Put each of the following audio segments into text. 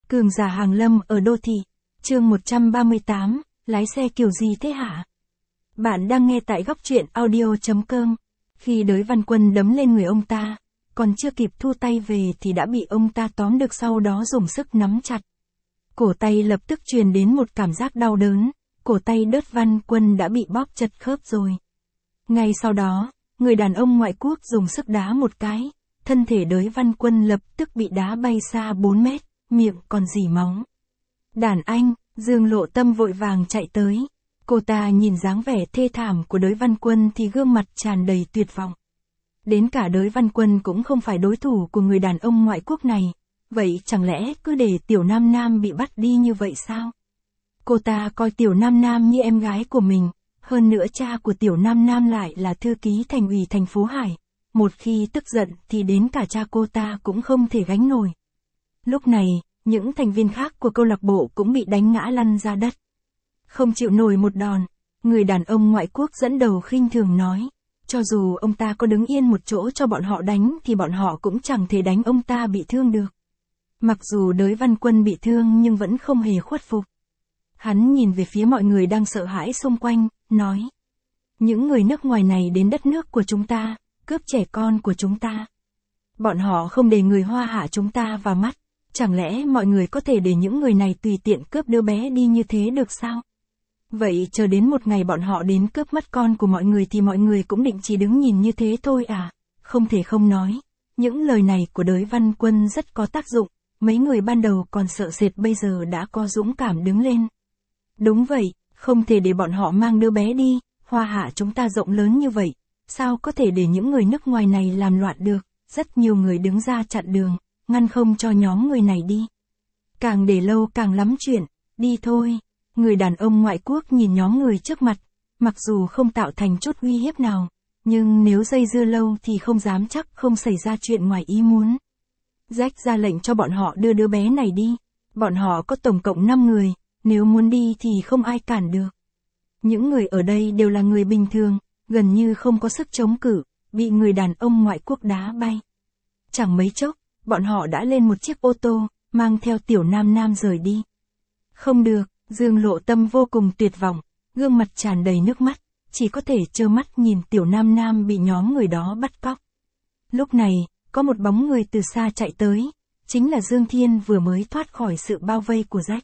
Cường giả hàng lâm ở đô thị. Chương 138, lái xe kiểu gì thế hả? Bạn đang nghe tại góc truyện audio.com. Khi Đới Văn Quân đấm lên người ông ta, còn chưa kịp thu tay về thì đã bị ông ta tóm được, sau đó dùng sức nắm chặt. Cổ tay lập tức truyền đến một cảm giác đau đớn, cổ tay Đới Văn Quân đã bị bóp chật khớp rồi. Ngay sau đó, người đàn ông ngoại quốc dùng sức đá một cái, thân thể Đới Văn Quân lập tức bị đá bay xa 4 mét, miệng còn rỉ máu. Đàn anh, Dương Lộ Tâm vội vàng chạy tới. Cô ta nhìn dáng vẻ thê thảm của Đới Văn Quân thì gương mặt tràn đầy tuyệt vọng. Đến cả Đới Văn Quân cũng không phải đối thủ của người đàn ông ngoại quốc này. Vậy chẳng lẽ cứ để Tiểu Nam Nam bị bắt đi như vậy sao? Cô ta coi Tiểu Nam Nam như em gái của mình. Hơn nữa cha của Tiểu Nam Nam lại là thư ký thành ủy thành phố Hải. Một khi tức giận thì đến cả cha cô ta cũng không thể gánh nổi. Lúc này, những thành viên khác của câu lạc bộ cũng bị đánh ngã lăn ra đất. Không chịu nổi một đòn, người đàn ông ngoại quốc dẫn đầu khinh thường nói, cho dù ông ta có đứng yên một chỗ cho bọn họ đánh thì bọn họ cũng chẳng thể đánh ông ta bị thương được. Mặc dù Đới Văn Quân bị thương nhưng vẫn không hề khuất phục. Hắn nhìn về phía mọi người đang sợ hãi xung quanh, nói, những người nước ngoài này đến đất nước của chúng ta, cướp trẻ con của chúng ta. Bọn họ không để người Hoa hạ chúng ta vào mắt. Chẳng lẽ mọi người có thể để những người này tùy tiện cướp đứa bé đi như thế được sao? Vậy chờ đến một ngày bọn họ đến cướp mất con của mọi người thì mọi người cũng định chỉ đứng nhìn như thế thôi à? Không thể không nói. Những lời này của Đới Văn Quân rất có tác dụng. Mấy người ban đầu còn sợ sệt bây giờ đã có dũng cảm đứng lên. Đúng vậy, không thể để bọn họ mang đứa bé đi. Hoa hạ chúng ta rộng lớn như vậy. Sao có thể để những người nước ngoài này làm loạn được? Rất nhiều người đứng ra chặn đường, ngăn không cho nhóm người này đi. Càng để lâu càng lắm chuyện, đi thôi. Người đàn ông ngoại quốc nhìn nhóm người trước mặt, mặc dù không tạo thành chút uy hiếp nào, nhưng nếu dây dưa lâu thì không dám chắc không xảy ra chuyện ngoài ý muốn. Jack ra lệnh cho bọn họ đưa đứa bé này đi. Bọn họ có tổng cộng 5 người, nếu muốn đi thì không ai cản được. Những người ở đây đều là người bình thường, gần như không có sức chống cự, bị người đàn ông ngoại quốc đá bay. Chẳng mấy chốc, bọn họ đã lên một chiếc ô tô, mang theo Tiểu Nam Nam rời đi. Không được, Dương Lộ Tâm vô cùng tuyệt vọng, gương mặt tràn đầy nước mắt, chỉ có thể trơ mắt nhìn Tiểu Nam Nam bị nhóm người đó bắt cóc. Lúc này, có một bóng người từ xa chạy tới, chính là Dương Thiên vừa mới thoát khỏi sự bao vây của Jack.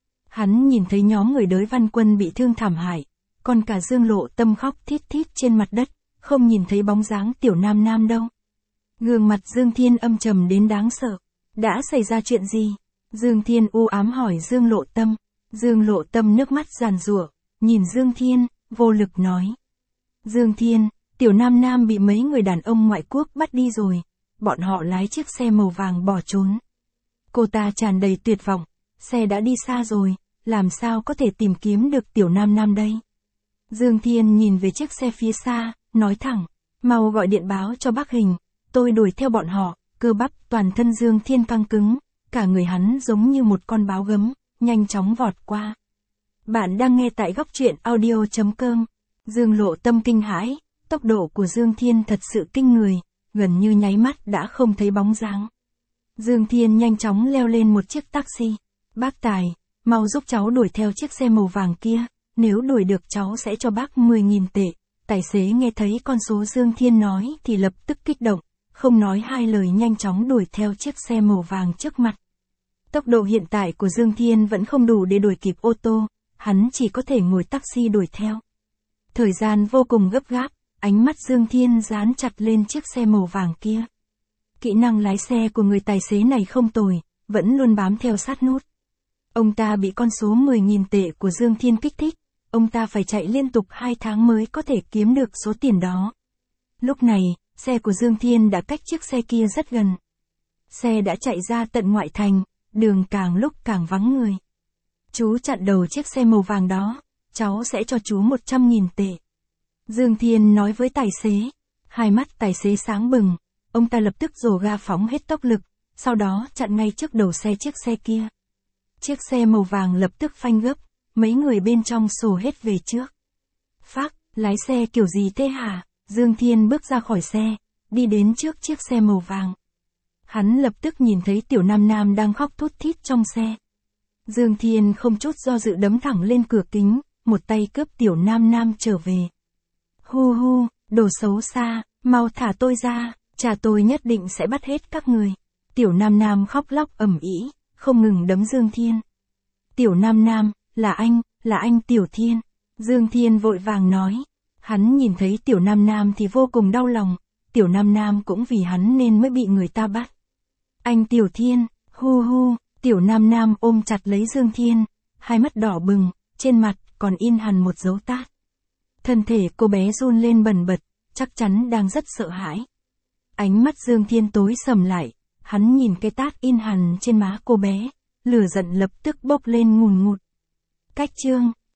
Hắn nhìn thấy nhóm người Đới Văn Quân bị thương thảm hại, còn cả Dương Lộ Tâm khóc thít thít trên mặt đất, không nhìn thấy bóng dáng Tiểu Nam Nam đâu. Gương mặt Dương Thiên âm trầm đến đáng sợ. Đã xảy ra chuyện gì? Dương Thiên u ám hỏi Dương Lộ Tâm. Dương Lộ Tâm nước mắt giàn giụa, nhìn Dương Thiên, vô lực nói. Dương Thiên, Tiểu Nam Nam bị mấy người đàn ông ngoại quốc bắt đi rồi. Bọn họ lái chiếc xe màu vàng bỏ trốn. Cô ta tràn đầy tuyệt vọng. Xe đã đi xa rồi, làm sao có thể tìm kiếm được Tiểu Nam Nam đây? Dương Thiên nhìn về chiếc xe phía xa, nói thẳng. Mau gọi điện báo cho bác Hình. Tôi đuổi theo bọn họ, cơ bắp toàn thân Dương Thiên căng cứng, cả người hắn giống như một con báo gấm, nhanh chóng vọt qua. Bạn đang nghe tại góc truyện audio.com. Dương Lộ Tâm kinh hãi, tốc độ của Dương Thiên thật sự kinh người, gần như nháy mắt đã không thấy bóng dáng. Dương Thiên nhanh chóng leo lên một chiếc taxi. Bác Tài, mau giúp cháu đuổi theo chiếc xe màu vàng kia, nếu đuổi được cháu sẽ cho bác 10.000 tệ. Tài xế nghe thấy con số Dương Thiên nói thì lập tức kích động. Không nói hai lời nhanh chóng đuổi theo chiếc xe màu vàng trước mặt. Tốc độ hiện tại của Dương Thiên vẫn không đủ để đuổi kịp ô tô, hắn chỉ có thể ngồi taxi đuổi theo. Thời gian vô cùng gấp gáp, ánh mắt Dương Thiên dán chặt lên chiếc xe màu vàng kia. Kỹ năng lái xe của người tài xế này không tồi, vẫn luôn bám theo sát nút. Ông ta bị con số 10.000 tệ của Dương Thiên kích thích, ông ta phải chạy liên tục 2 tháng mới có thể kiếm được số tiền đó. Lúc này, xe của Dương Thiên đã cách chiếc xe kia rất gần. Xe đã chạy ra tận ngoại thành, đường càng lúc càng vắng người. Chú chặn đầu chiếc xe màu vàng đó, cháu sẽ cho chú 100.000 tệ. Dương Thiên nói với tài xế. Hai mắt tài xế sáng bừng, ông ta lập tức dồ ga phóng hết tốc lực, sau đó chặn ngay trước đầu xe chiếc xe kia. Chiếc xe màu vàng lập tức phanh gấp, mấy người bên trong sổ hết về trước. Phác, lái xe kiểu gì thế hả? Dương Thiên bước ra khỏi xe, đi đến trước chiếc xe màu vàng. Hắn lập tức nhìn thấy Tiểu Nam Nam đang khóc thút thít trong xe. Dương Thiên không chút do dự đấm thẳng lên cửa kính, một tay cướp Tiểu Nam Nam trở về. Hu hu, đồ xấu xa, mau thả tôi ra, cha tôi nhất định sẽ bắt hết các người. Tiểu Nam Nam khóc lóc ầm ĩ, không ngừng đấm Dương Thiên. Tiểu Nam Nam, là anh Tiểu Thiên. Dương Thiên vội vàng nói. Hắn nhìn thấy Tiểu Nam Nam thì vô cùng đau lòng, Tiểu Nam Nam cũng vì hắn nên mới bị người ta bắt. Anh Tiểu Thiên, hu hu, Tiểu Nam Nam ôm chặt lấy Dương Thiên, hai mắt đỏ bừng, trên mặt còn in hằn một dấu tát. Thân thể cô bé run lên bần bật, chắc chắn đang rất sợ hãi. Ánh mắt Dương Thiên tối sầm lại, hắn nhìn cái tát in hằn trên má cô bé, lửa giận lập tức bốc lên ngùn ngụt. Cách chương